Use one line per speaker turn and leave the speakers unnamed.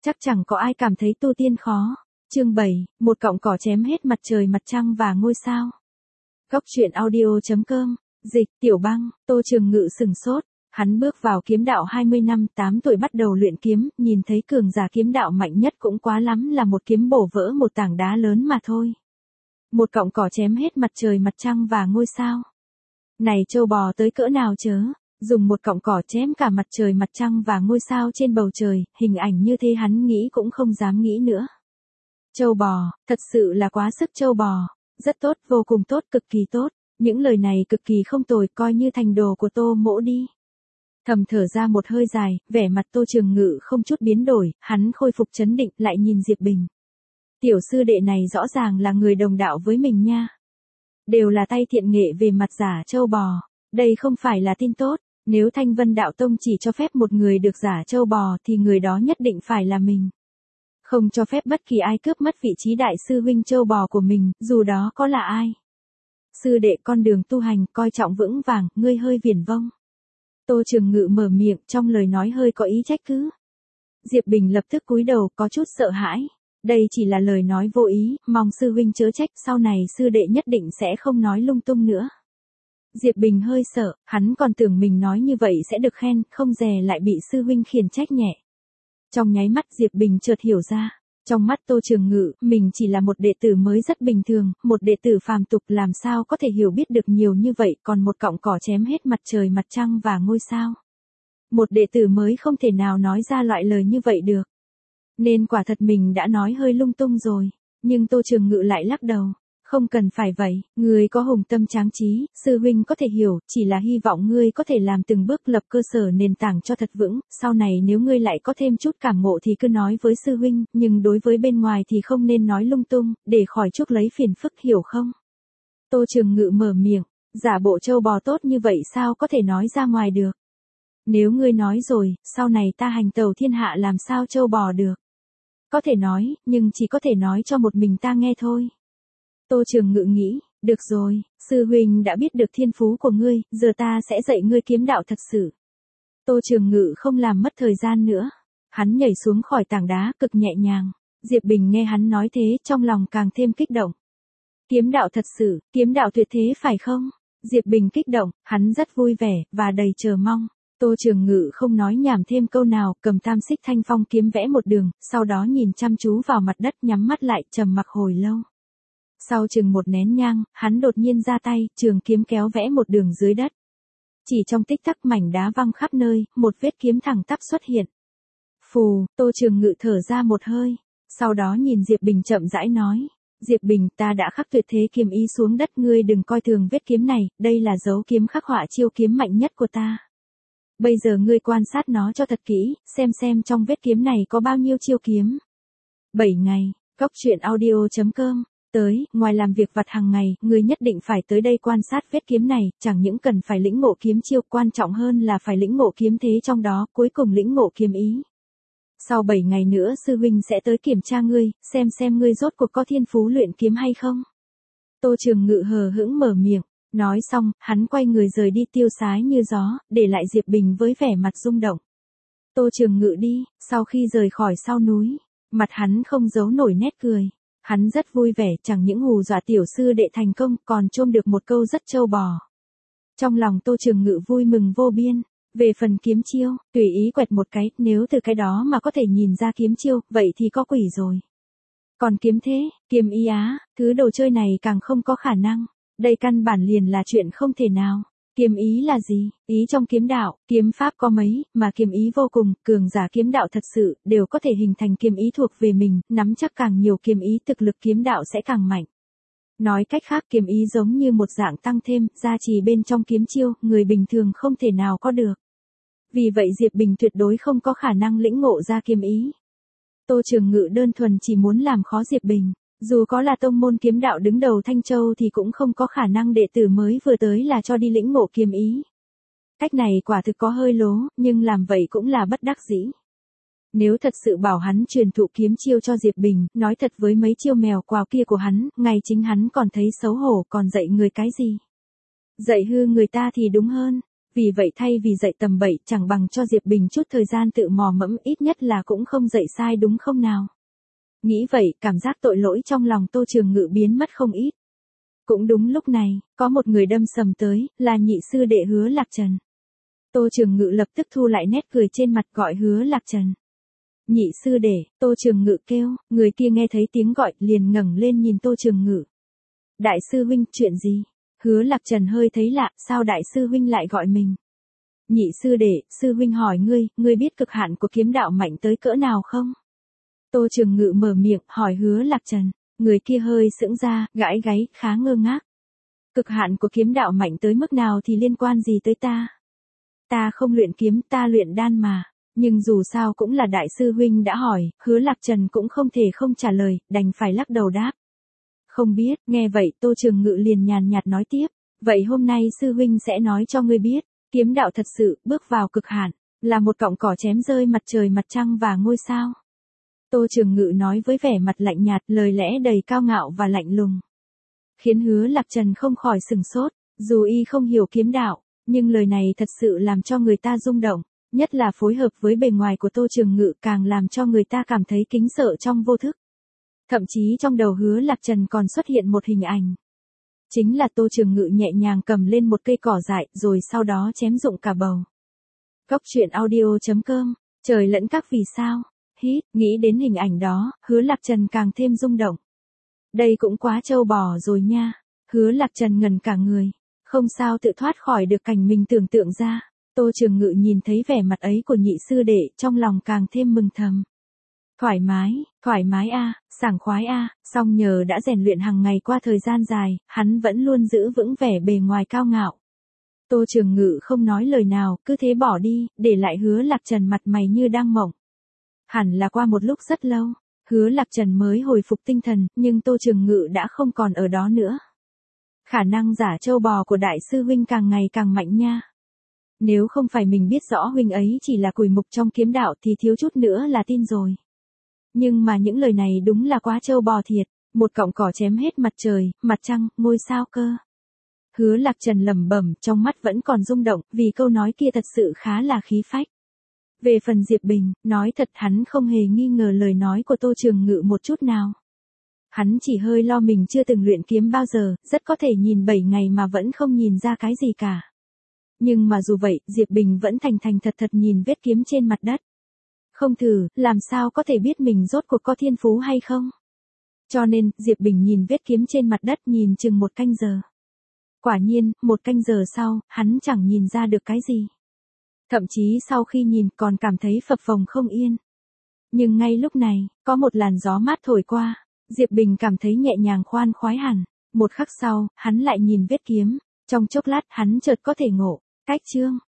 Chắc chẳng có ai cảm thấy tu tiên khó. Chương 7, một cọng cỏ chém hết mặt trời mặt trăng và ngôi sao. Góc truyện audio.com, dịch, Tiểu Băng, Tô Trường Ngự sừng sốt. Hắn bước vào kiếm đạo 20 năm, 8 tuổi bắt đầu luyện kiếm, nhìn thấy cường giả kiếm đạo mạnh nhất cũng quá lắm là một kiếm bổ vỡ một tảng đá lớn mà thôi. Một cọng cỏ chém hết mặt trời mặt trăng và ngôi sao. Này trâu bò tới cỡ nào chớ, dùng một cọng cỏ chém cả mặt trời mặt trăng và ngôi sao trên bầu trời, hình ảnh như thế hắn nghĩ cũng không dám nghĩ nữa. Trâu bò, thật sự là quá sức trâu bò, rất tốt, vô cùng tốt, cực kỳ tốt, những lời này cực kỳ không tồi, coi như thành đồ của Tô Mỗ đi. Thầm thở ra một hơi dài, vẻ mặt Tô Trường Ngự không chút biến đổi, hắn khôi phục trấn định, lại nhìn Diệp Bình. Tiểu sư đệ này rõ ràng là người đồng đạo với mình nha. Đều là tay thiện nghệ về mặt giả trâu bò, đây không phải là tin tốt, nếu Thanh Vân Đạo Tông chỉ cho phép một người được giả trâu bò thì người đó nhất định phải là mình. Không cho phép bất kỳ ai cướp mất vị trí đại sư huynh trâu bò của mình, dù đó có là ai. Sư đệ con đường tu hành coi trọng vững vàng, ngươi hơi viển vông. Tô Trường Ngự mở miệng, trong lời nói hơi có ý trách cứ. Diệp Bình lập tức cúi đầu, có chút sợ hãi. Đây chỉ là lời nói vô ý, mong sư huynh chớ trách, sau này sư đệ nhất định sẽ không nói lung tung nữa. Diệp Bình hơi sợ, hắn còn tưởng mình nói như vậy sẽ được khen, không dè lại bị sư huynh khiển trách nhẹ. Trong nháy mắt Diệp Bình chợt hiểu ra, trong mắt Tô Trường Ngự, mình chỉ là một đệ tử mới rất bình thường, một đệ tử phàm tục làm sao có thể hiểu biết được nhiều như vậy, còn một cọng cỏ chém hết mặt trời mặt trăng và ngôi sao. Một đệ tử mới không thể nào nói ra loại lời như vậy được. Nên quả thật mình đã nói hơi lung tung rồi, nhưng Tô Trường Ngự lại lắc đầu. Không cần phải vậy, ngươi có hùng tâm tráng trí, sư huynh có thể hiểu, chỉ là hy vọng ngươi có thể làm từng bước lập cơ sở nền tảng cho thật vững, sau này nếu ngươi lại có thêm chút cảm ngộ thì cứ nói với sư huynh, nhưng đối với bên ngoài thì không nên nói lung tung, để khỏi chuốc lấy phiền phức, hiểu không? Tô Trường Ngự mở miệng, giả bộ trâu bò tốt như vậy sao có thể nói ra ngoài được? Nếu ngươi nói rồi, sau này ta hành tẩu thiên hạ làm sao trâu bò được? Có thể nói, nhưng chỉ có thể nói cho một mình ta nghe thôi. Tô Trường Ngự nghĩ, được rồi, sư huynh đã biết được thiên phú của ngươi, giờ ta sẽ dạy ngươi kiếm đạo thật sự. Tô Trường Ngự không làm mất thời gian nữa. Hắn nhảy xuống khỏi tảng đá cực nhẹ nhàng. Diệp Bình nghe hắn nói thế trong lòng càng thêm kích động. Kiếm đạo thật sự, kiếm đạo tuyệt thế phải không? Diệp Bình kích động, hắn rất vui vẻ, và đầy chờ mong. Tô Trường Ngự không nói nhảm thêm câu nào, cầm tam xích thanh phong kiếm vẽ một đường, sau đó nhìn chăm chú vào mặt đất, nhắm mắt lại, trầm mặc hồi lâu. Sau chừng một nén nhang, hắn đột nhiên ra tay, trường kiếm kéo vẽ một đường dưới đất. Chỉ trong tích tắc mảnh đá văng khắp nơi, một vết kiếm thẳng tắp xuất hiện. Phù, Tô Trường Ngự thở ra một hơi, sau đó nhìn Diệp Bình chậm rãi nói. Diệp Bình, ta đã khắc tuyệt thế kiếm ý xuống đất, ngươi đừng coi thường vết kiếm này, đây là dấu kiếm khắc họa chiêu kiếm mạnh nhất của ta. Bây giờ ngươi quan sát nó cho thật kỹ, xem trong vết kiếm này có bao nhiêu chiêu kiếm. 7 ngày, góc truyện audio.com. Tới, ngoài làm việc vặt hàng ngày, ngươi nhất định phải tới đây quan sát vết kiếm này, chẳng những cần phải lĩnh ngộ kiếm chiêu, quan trọng hơn là phải lĩnh ngộ kiếm thế trong đó, cuối cùng lĩnh ngộ kiếm ý. Sau 7 ngày nữa sư huynh sẽ tới kiểm tra ngươi, xem ngươi rốt cuộc có thiên phú luyện kiếm hay không. Tô Trường Ngự hờ hững mở miệng, nói xong, hắn quay người rời đi tiêu sái như gió, để lại Diệp Bình với vẻ mặt rung động. Tô Trường Ngự đi, sau khi rời khỏi sau núi, mặt hắn không giấu nổi nét cười. Hắn rất vui vẻ, chẳng những hù dọa tiểu sư đệ thành công, còn chôm được một câu rất trâu bò. Trong lòng Tô Trường Ngự vui mừng vô biên. Về phần kiếm chiêu, tùy ý quẹt một cái, nếu từ cái đó mà có thể nhìn ra kiếm chiêu, vậy thì có quỷ rồi. Còn kiếm thế, kiếm ý á, thứ đồ chơi này càng không có khả năng. Đây căn bản liền là chuyện không thể nào. Kiếm ý là gì? Ý trong kiếm đạo, kiếm pháp có mấy, mà kiếm ý vô cùng, cường giả kiếm đạo thật sự, đều có thể hình thành kiếm ý thuộc về mình, nắm chắc càng nhiều kiếm ý thực lực kiếm đạo sẽ càng mạnh. Nói cách khác kiếm ý giống như một dạng tăng thêm, gia trì bên trong kiếm chiêu, người bình thường không thể nào có được. Vì vậy Diệp Bình tuyệt đối không có khả năng lĩnh ngộ ra kiếm ý. Tô Trường Ngự đơn thuần chỉ muốn làm khó Diệp Bình. Dù có là tông môn kiếm đạo đứng đầu Thanh Châu thì cũng không có khả năng đệ tử mới vừa tới là cho đi lĩnh ngộ kiếm ý. Cách này quả thực có hơi lố, nhưng làm vậy cũng là bất đắc dĩ. Nếu thật sự bảo hắn truyền thụ kiếm chiêu cho Diệp Bình, nói thật với mấy chiêu mèo quào kia của hắn, ngay chính hắn còn thấy xấu hổ, còn dạy người cái gì? Dạy hư người ta thì đúng hơn. Vì vậy thay vì dậy tầm bậy chẳng bằng cho Diệp Bình chút thời gian tự mò mẫm, ít nhất là cũng không dậy sai đúng không nào. Nghĩ vậy, cảm giác tội lỗi trong lòng Tô Trường Ngự biến mất không ít. Cũng đúng lúc này, có một người đâm sầm tới, là nhị sư đệ Hứa Lạc Trần. Tô Trường Ngự lập tức thu lại nét cười trên mặt gọi Hứa Lạc Trần. Nhị sư đệ, Tô Trường Ngự kêu, người kia nghe thấy tiếng gọi liền ngẩng lên nhìn Tô Trường Ngự. Đại sư huynh, chuyện gì? Hứa Lạc Trần hơi thấy lạ, sao đại sư huynh lại gọi mình? Nhị sư đệ, sư huynh hỏi ngươi biết cực hạn của kiếm đạo mạnh tới cỡ nào không? Tô Trường Ngự mở miệng, hỏi Hứa Lạc Trần. Người kia hơi sững ra, gãi gáy, khá ngơ ngác. Cực hạn của kiếm đạo mạnh tới mức nào thì liên quan gì tới ta? Ta không luyện kiếm, ta luyện đan mà. Nhưng dù sao cũng là đại sư huynh đã hỏi, Hứa Lạc Trần cũng không thể không trả lời, đành phải lắc đầu đáp. Không biết, nghe vậy Tô Trường Ngự liền nhàn nhạt nói tiếp. Vậy hôm nay sư huynh sẽ nói cho ngươi biết, kiếm đạo thật sự, bước vào cực hạn, là một cọng cỏ chém rơi mặt trời mặt trăng và ngôi sao. Tô Trường Ngự nói với vẻ mặt lạnh nhạt, lời lẽ đầy cao ngạo và lạnh lùng. Khiến Hứa Lạc Trần không khỏi sừng sốt, dù y không hiểu kiếm đạo, nhưng lời này thật sự làm cho người ta rung động, nhất là phối hợp với bề ngoài của Tô Trường Ngự càng làm cho người ta cảm thấy kính sợ trong vô thức. Thậm chí trong đầu Hứa Lạc Trần còn xuất hiện một hình ảnh. Chính là Tô Trường Ngự nhẹ nhàng cầm lên một cây cỏ dại rồi sau đó chém rụng cả bầu. Góc truyện audio.com, trời lẫn các vì sao. Hít, nghĩ đến hình ảnh đó, Hứa Lạc Trần càng thêm rung động. Đây cũng quá trâu bò rồi nha. Hứa Lạc Trần ngẩn cả người, không sao tự thoát khỏi được cảnh mình tưởng tượng ra. Tô Trường Ngự nhìn thấy vẻ mặt ấy của nhị sư đệ, trong lòng càng thêm mừng thầm. Thoải mái a, sảng khoái a, song nhờ đã rèn luyện hàng ngày qua thời gian dài, hắn vẫn luôn giữ vững vẻ bề ngoài cao ngạo. Tô Trường Ngự không nói lời nào, cứ thế bỏ đi, để lại Hứa Lạc Trần mặt mày như đang mộng. Hẳn là qua một lúc rất lâu, Hứa Lạc Trần mới hồi phục tinh thần, nhưng Tô Trường Ngự đã không còn ở đó nữa. Khả năng giả trâu bò của đại sư huynh càng ngày càng mạnh nha. Nếu không phải mình biết rõ huynh ấy chỉ là cùi mục trong kiếm đạo thì thiếu chút nữa là tin rồi. Nhưng mà những lời này đúng là quá trâu bò thiệt, một cọng cỏ chém hết mặt trời, mặt trăng, ngôi sao cơ. Hứa Lạc Trần lẩm bẩm, trong mắt vẫn còn rung động, vì câu nói kia thật sự khá là khí phách. Về phần Diệp Bình, nói thật hắn không hề nghi ngờ lời nói của Tô Trường Ngự một chút nào. Hắn chỉ hơi lo mình chưa từng luyện kiếm bao giờ, rất có thể nhìn 7 ngày mà vẫn không nhìn ra cái gì cả. Nhưng mà dù vậy, Diệp Bình vẫn thành thành thật thật nhìn vết kiếm trên mặt đất. Không thử, làm sao có thể biết mình rốt cuộc có thiên phú hay không? Cho nên, Diệp Bình nhìn vết kiếm trên mặt đất nhìn chừng 1 canh giờ. Quả nhiên, 1 canh giờ sau, hắn chẳng nhìn ra được cái gì. Thậm chí sau khi nhìn còn cảm thấy phập phồng không yên. Nhưng ngay lúc này, có một làn gió mát thổi qua, Diệp Bình cảm thấy nhẹ nhàng khoan khoái hẳn. Một khắc sau, hắn lại nhìn vết kiếm, trong chốc lát hắn chợt có thể ngộ, cách chương.